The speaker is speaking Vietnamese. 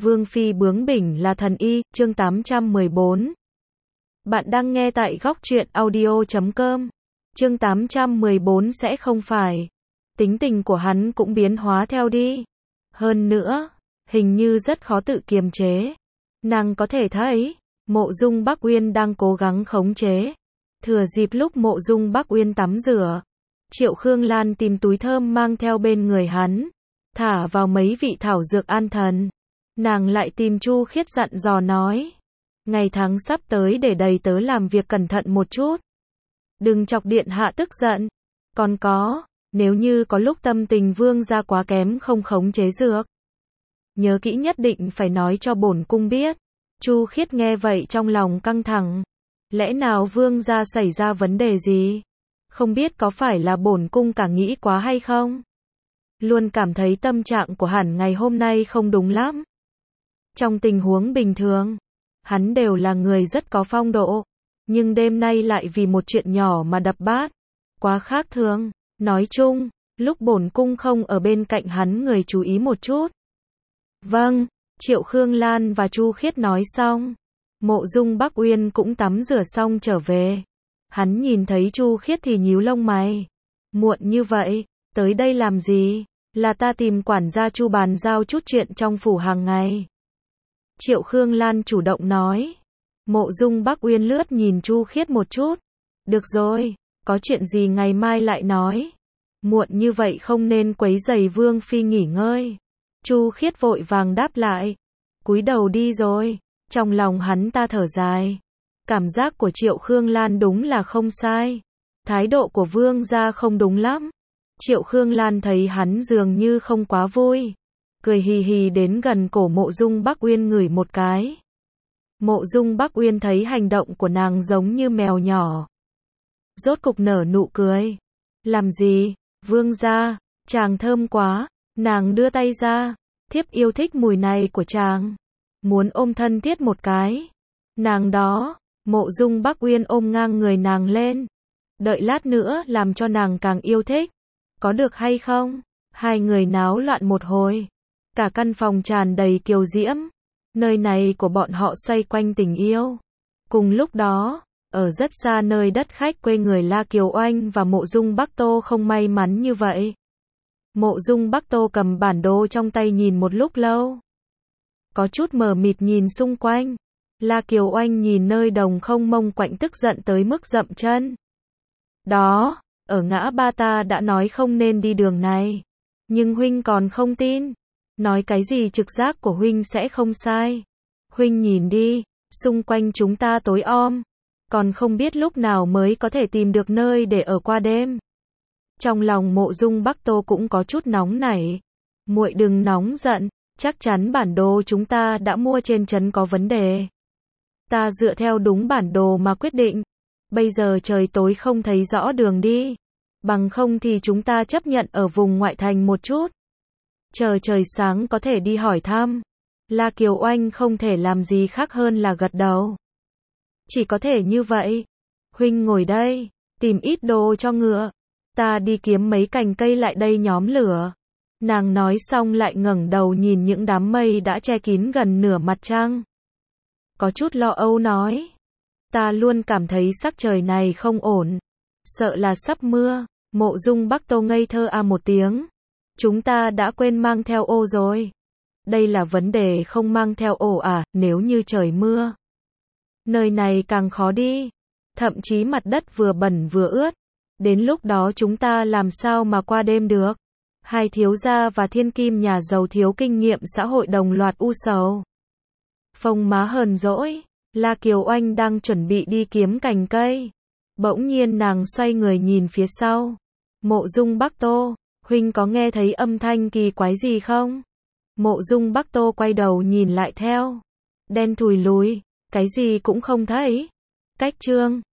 Vương phi bướng bỉnh là thần y, chương 814. Bạn đang nghe tại góc truyện audio.com. Chương 814 sẽ không phải. Tính tình của hắn cũng biến hóa theo đi. Hơn nữa, hình như rất khó tự kiềm chế. Nàng có thể thấy, Mộ Dung Bắc Uyên đang cố gắng khống chế. Thừa dịp lúc Mộ Dung Bắc Uyên tắm rửa, Triệu Khương Lan tìm túi thơm mang theo bên người hắn, thả vào mấy vị thảo dược an thần. Nàng lại tìm Chu Khiết dặn dò nói, ngày tháng sắp tới để đầy tớ làm việc cẩn thận một chút. Đừng chọc điện hạ tức giận. Còn có, nếu như có lúc tâm tình vương gia quá kém không khống chế dược, nhớ kỹ nhất định phải nói cho bổn cung biết. Chu Khiết nghe vậy trong lòng căng thẳng. Lẽ nào vương gia xảy ra vấn đề gì? Không biết có phải là bổn cung cả nghĩ quá hay không? Luôn cảm thấy tâm trạng của hắn ngày hôm nay không đúng lắm. Trong tình huống bình thường, hắn đều là người rất có phong độ, nhưng đêm nay lại vì một chuyện nhỏ mà đập bát, quá khác thường. Nói chung, lúc bổn cung không ở bên cạnh hắn người chú ý một chút. Vâng, Triệu Khương Lan và Chu Khiết nói xong, Mộ Dung Bắc Uyên cũng tắm rửa xong trở về. Hắn nhìn thấy Chu Khiết thì nhíu lông mày. Muộn như vậy, tới đây làm gì? Là ta tìm quản gia Chu bàn giao chút chuyện trong phủ hàng ngày. Triệu Khương Lan chủ động nói. Mộ Dung Bắc Uyên lướt nhìn Chu Khiết một chút. Được rồi, có chuyện gì ngày mai lại nói. Muộn như vậy không nên quấy rầy vương phi nghỉ ngơi. Chu Khiết vội vàng đáp lại. Cúi đầu đi rồi. Trong lòng hắn ta thở dài. Cảm giác của Triệu Khương Lan đúng là không sai. Thái độ của vương gia không đúng lắm. Triệu Khương Lan thấy hắn dường như không quá vui, cười hì hì đến gần cổ Mộ Dung Bắc Uyên ngửi một cái. Mộ Dung Bắc Uyên thấy hành động của nàng giống như mèo nhỏ, rốt cục nở nụ cười. Làm gì, vương gia, chàng thơm quá. Nàng đưa tay ra, thiếp yêu thích mùi này của chàng, muốn ôm thân thiết một cái. Nàng đó, Mộ Dung Bắc Uyên ôm ngang người nàng lên. Đợi lát nữa làm cho nàng càng yêu thích. Có được hay không? Hai người náo loạn một hồi. Cả căn phòng tràn đầy kiều diễm. Nơi này của bọn họ xoay quanh tình yêu. Cùng lúc đó, ở rất xa nơi đất khách quê người La Kiều Oanh và Mộ Dung Bắc Tô không may mắn như vậy. Mộ Dung Bắc Tô cầm bản đồ trong tay nhìn một lúc lâu. Có chút mờ mịt nhìn xung quanh. La Kiều Oanh nhìn nơi đồng không mông quạnh tức giận tới mức dậm chân. Đó, ở ngã ba ta đã nói không nên đi đường này. Nhưng huynh còn không tin. Nói cái gì trực giác của huynh sẽ không sai. Huynh nhìn đi, xung quanh chúng ta tối om. Còn không biết lúc nào mới có thể tìm được nơi để ở qua đêm. Trong lòng Mộ Dung Bắc Tô cũng có chút nóng nảy. Muội đừng nóng giận, chắc chắn bản đồ chúng ta đã mua trên trấn có vấn đề. Ta dựa theo đúng bản đồ mà quyết định. Bây giờ trời tối không thấy rõ đường đi. Bằng không thì chúng ta chấp nhận ở vùng ngoại thành một chút. Chờ trời sáng có thể đi hỏi thăm. La Kiều Oanh không thể làm gì khác hơn là gật đầu. Chỉ có thể như vậy. Huynh ngồi đây, tìm ít đồ cho ngựa. Ta đi kiếm mấy cành cây lại đây nhóm lửa. Nàng nói xong lại ngẩng đầu nhìn những đám mây đã che kín gần nửa mặt trăng. Có chút lo âu nói. Ta luôn cảm thấy sắc trời này không ổn. Sợ là sắp mưa. Mộ Dung Bắc Tô ngây thơ một tiếng. Chúng ta đã quên mang theo ô rồi. Đây là vấn đề không mang theo ổ à, nếu như trời mưa. Nơi này càng khó đi. Thậm chí mặt đất vừa bẩn vừa ướt. Đến lúc đó chúng ta làm sao mà qua đêm được. Hai thiếu gia và thiên kim nhà giàu thiếu kinh nghiệm xã hội đồng loạt u sầu. Phông má hờn dỗi. La Kiều Oanh đang chuẩn bị đi kiếm cành cây. Bỗng nhiên nàng xoay người nhìn phía sau. Mộ Dung Bắc Tô, huynh có nghe thấy âm thanh kỳ quái gì không? Mộ Dung Bắc Tô quay đầu nhìn lại theo. Đen thùi lùi, cái gì cũng không thấy. Cách chương